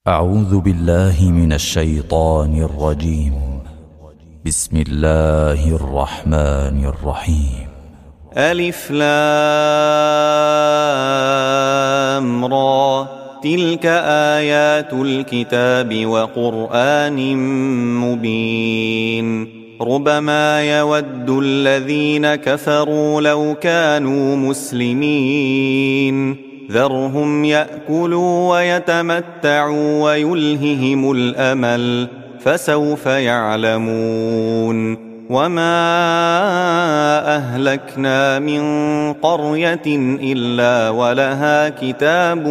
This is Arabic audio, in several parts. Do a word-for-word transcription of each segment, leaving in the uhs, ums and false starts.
أعوذ بالله من الشيطان الرجيم. بسم الله الرحمن الرحيم. ألف لام را تلك آيات الكتاب وقرآن مبين ربما يود الذين كفروا لو كانوا مسلمين ذرهم يأكلوا ويتمتعوا ويلههم الأمل فسوف يعلمون وما أهلكنا من قرية إلا ولها كتاب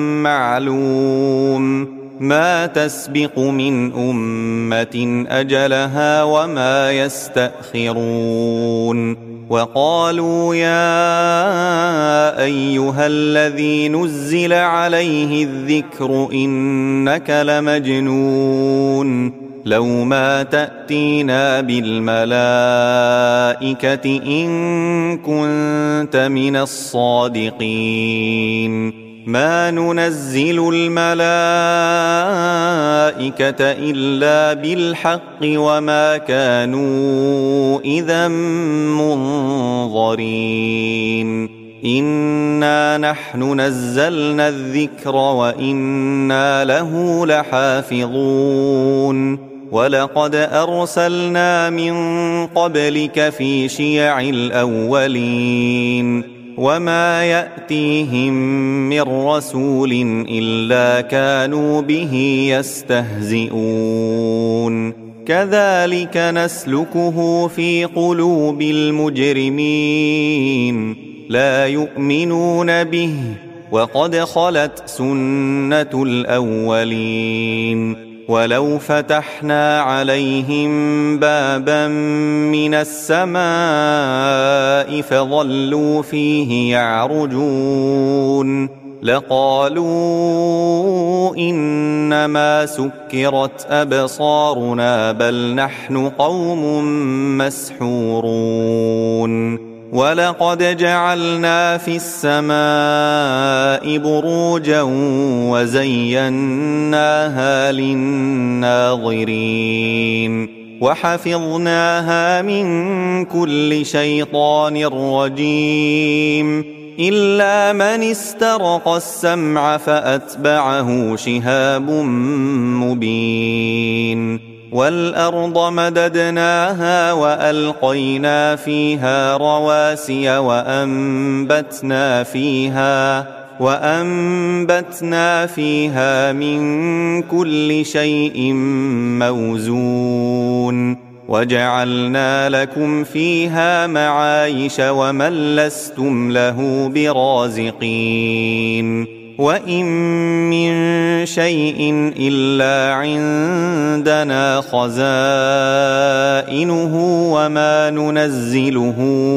معلوم ما تسبق من أمة أجلها وما يستأخرون وقالوا يا أيها الذي نزل عليه الذكر إنك لمجنون لو ما تأتينا بالملائكة إن كنت من الصادقين ما ننزل الملائكة إلا بالحق وما كانوا إذا منظرين إنا نحن نزلنا الذكر وإنا له لحافظون ولقد أرسلنا من قبلك في شيع الأولين وما يأتيهم من رسول إلا كانوا به يستهزئون كذلك نسلكه في قلوب المجرمين لا يؤمنون به وقد خلت سنة الأولين ولو فتحنا عليهم بابا من السماء فظلوا فيه يعرجون لقالوا إنما سكرت أبصارنا بل نحن قوم مسحورون ولقد جعلنا في السماء بروجا وزيناها للناظرين وحفظناها من كل شيطان رجيم إلا من استرق السمع فأتبعه شهاب مبين والأرض مددناها وألقينا فيها رواسي وأنبتنا فيها وأنبتنا فيها من كل شيء موزون وجعلنا لكم فيها معايش ومن لستم له برازقين وإن من شيء إلا عندنا خزائنه وما ننزله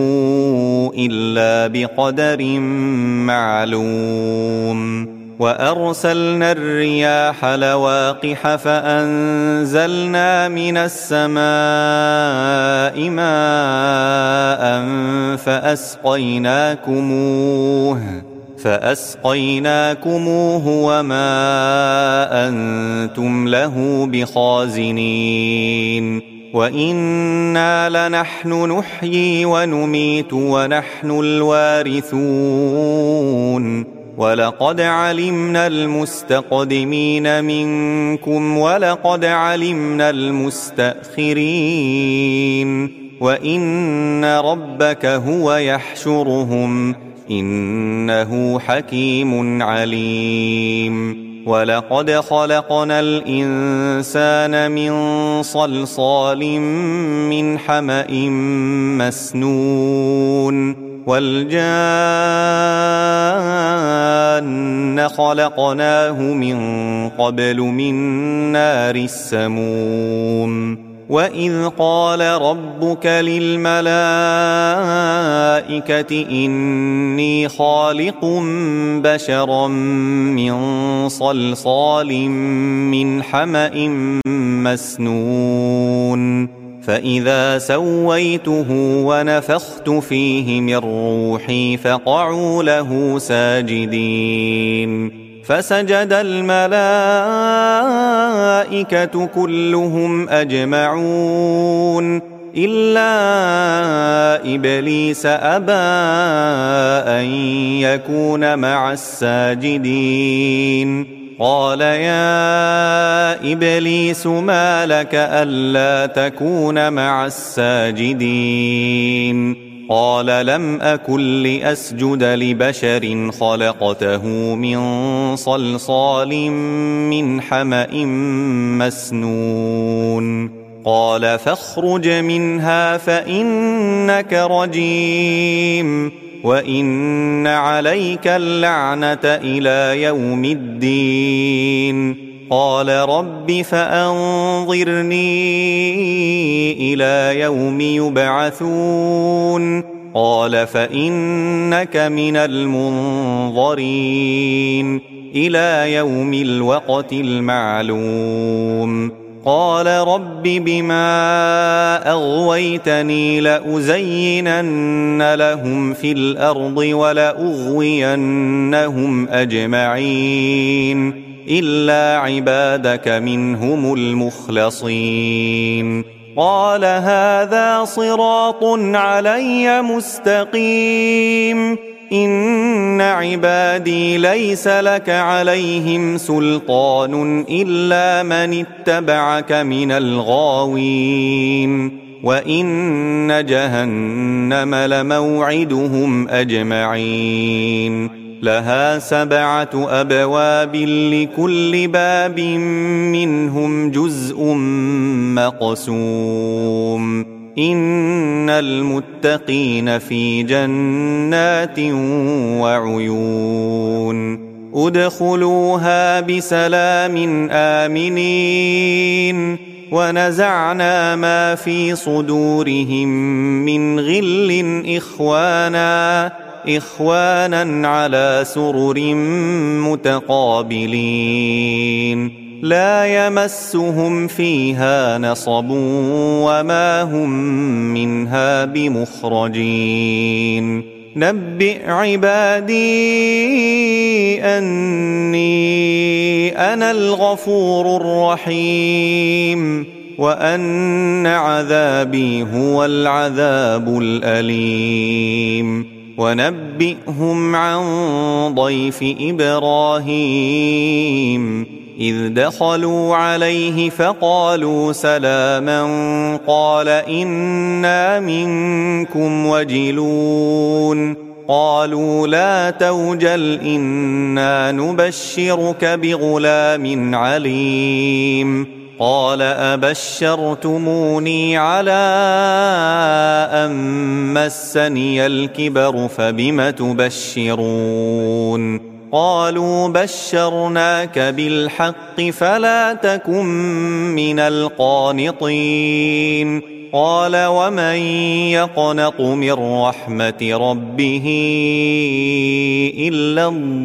إلا بقدر معلوم وأرسلنا الرياح لواقح فأنزلنا من السماء ماء فأسقيناكموه فأسقيناكموه وما أنتم له بخازنين وإنا لنحن نحيي ونميت ونحن الوارثون ولقد علمنا المستقدمين منكم ولقد علمنا المستأخرين وإن ربك هو يحشرهم إنه حكيم عليم ولقد خلقنا الإنسان من صلصال من حمأ مسنون والجان خلقناه من قبل من نار السموم وإذ قال ربك للملائكة إني خالق بشرا من صلصال من حمأ مسنون فإذا سويته ونفخت فيه من روحي فقعوا له ساجدين فسجد الملائكة كلهم أجمعون إلا إبليس أبى أن يكون مع الساجدين. قال يا إبليس ما لك ألا تكون مع الساجدين؟ قال لم أكن لأسجد لبشر خلقته من صلصال من حمأ مسنون. قال فاخرج منها فإنك رجيم وإن عليك اللعنة إلى يوم الدين. قال رب فأنظرني إلى يوم يبعثون. قال فإنك من المنظرين إلى يوم الوقت المعلوم. قال رب بما أغويتني لأزينن لهم في الأرض ولأغوينهم أجمعين إلا عبادك منهم المخلصين. قال هذا صراط علي مستقيم إن عبادي ليس لك عليهم سلطان إلا من اتبعك من الغاوين وإن جهنم لموعدهم أجمعين لها سبعة أبواب لكل باب منهم جزء مقسوم إن المتقين في جنات وعيون ادخلوها بسلام آمنين ونزعنا ما في صدورهم من غل إخوانا إخوانا على سرر متقابلين لا يمسهم فيها نصب وما هم منها بمخرجين. نبئ عبادي أني أنا الغفور الرحيم وأن عذابي هو العذاب الأليم. ونبئهم عن ضيف إبراهيم إذ دخلوا عليه فقالوا سلاما قال إنا منكم وجلون. قالوا لا توجل إنا نبشرك بغلام عليم. قال أبشرتموني على أن مسني الكبر فبم تبشرون؟ قالوا بشرناك بالحق فلا تكن من القانطين. قال ومن يقنط من رحمة ربه إلا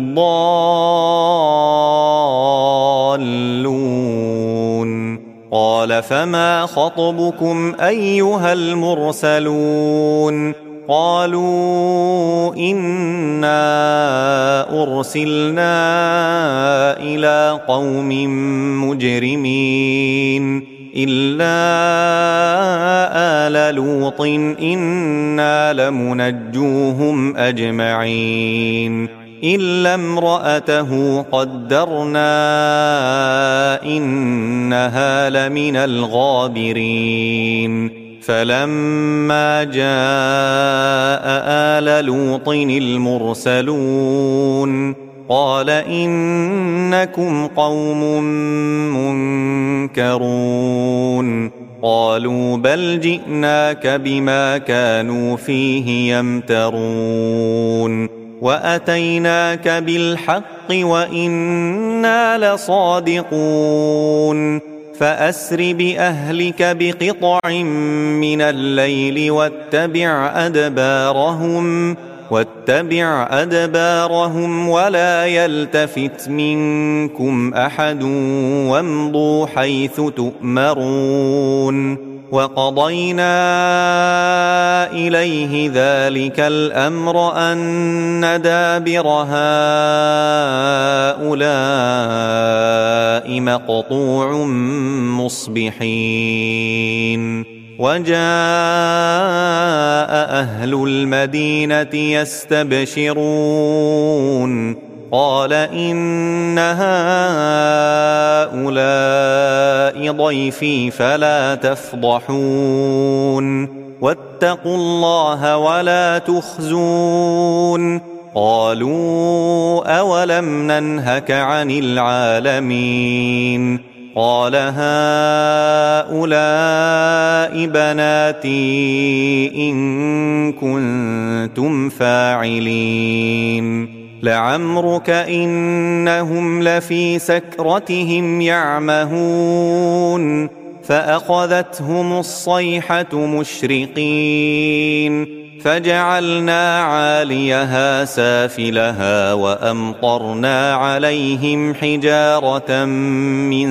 الضالون. قال فما خطبكم أيها المرسلون؟ قالوا إنا أرسلنا إلى قوم مجرمين إلا آل لوط إنا لمنجوهم أجمعين إلا امرأته قدرنا إنها لمن الغابرين. فلما جاء آل لوط المرسلون قال إنكم قوم منكرون. قالوا بل جئناك بما كانوا فيه يمترون وأتيناك بالحق وإنا لصادقون. فأسر بأهلك بقطع من الليل واتبع أدبارهم واتبع أدبارهم ولا يلتفت منكم أحد وامضوا حيث تؤمرون. وقضينا إليه ذلك الأمر أن دابر هؤلاء مقطوع مصبحين وجاء أهل المدينة يستبشرون قال إن هؤلاء ضيفي فلا تفضحون واتقوا الله ولا تخزون قالوا أولم ننهك عن العالمين قال هؤلاء بناتي إن كنتم فاعلين لعمرك إنهم لفي سكرتهم يعمهون فأخذتهم الصيحة مشرقين فجعلنا عاليها سافلها وأمطرنا عليهم حجارة من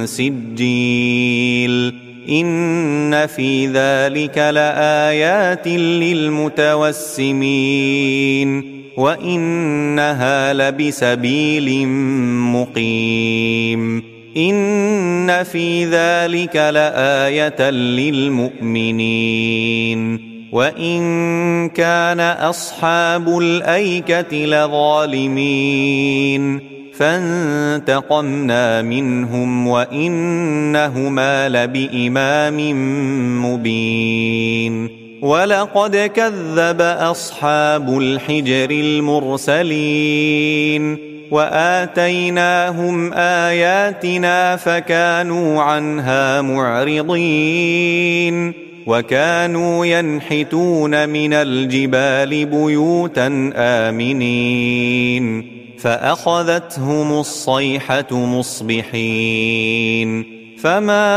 سجيل إن في ذلك لآيات للمتوسمين وإنها لبسبيل مقيم إن في ذلك لآية للمؤمنين وإن كان أصحاب الأيكة لظالمين فانتقمنا منهم وإنهما لبإمام مبين ولقد كذب أصحاب الحجر المرسلين وآتيناهم آياتنا فكانوا عنها معرضين وكانوا ينحتون من الجبال بيوتا آمنين فأخذتهم الصيحة مصبحين فما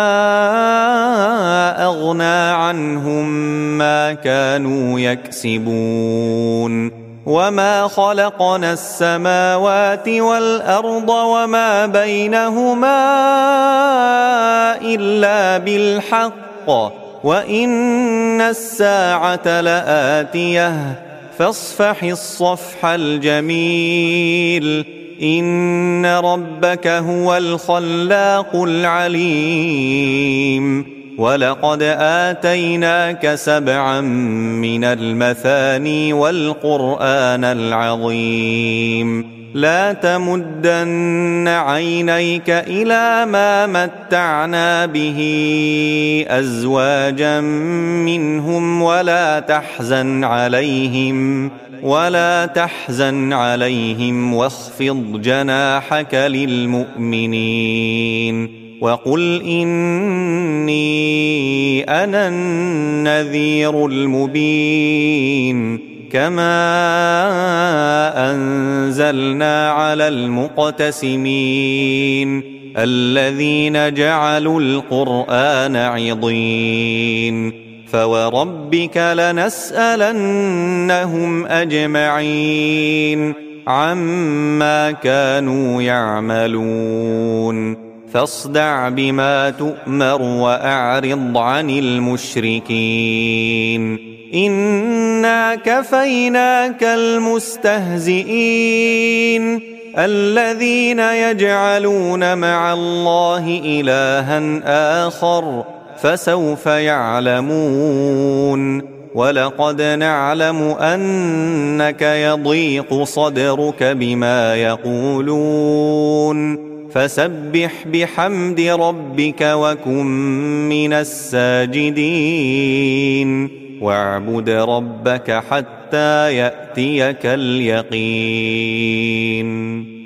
أغنى عنهم ما كانوا يكسبون وما خلقنا السماوات والأرض وما بينهما إلا بالحق وإن الساعة لآتية فاصفح الصفح الجميل إن ربك هو الخلاق العليم ولقد آتيناك سبعا من المثاني والقرآن العظيم لا تمدن عينيك إلى ما متعنا به أزواجا منهم ولا تحزن عليهم ولا تحزن عليهم واخفض جناحك للمؤمنين وقل إني أنا النذير المبين كما أنزلنا على المقتسمين الذين جعلوا القرآن عضين فوربك لنسألنهم أجمعين عما كانوا يعملون فاصدع بما تؤمر وأعرض عن المشركين إنا كفيناك المستهزئين الذين يجعلون مع الله إلها آخر فسوف يعلمون ولقد نعلم أنك يضيق صدرك بما يقولون فسبح بحمد ربك وكن من الساجدين واعبد ربك حتى يأتيك اليقين.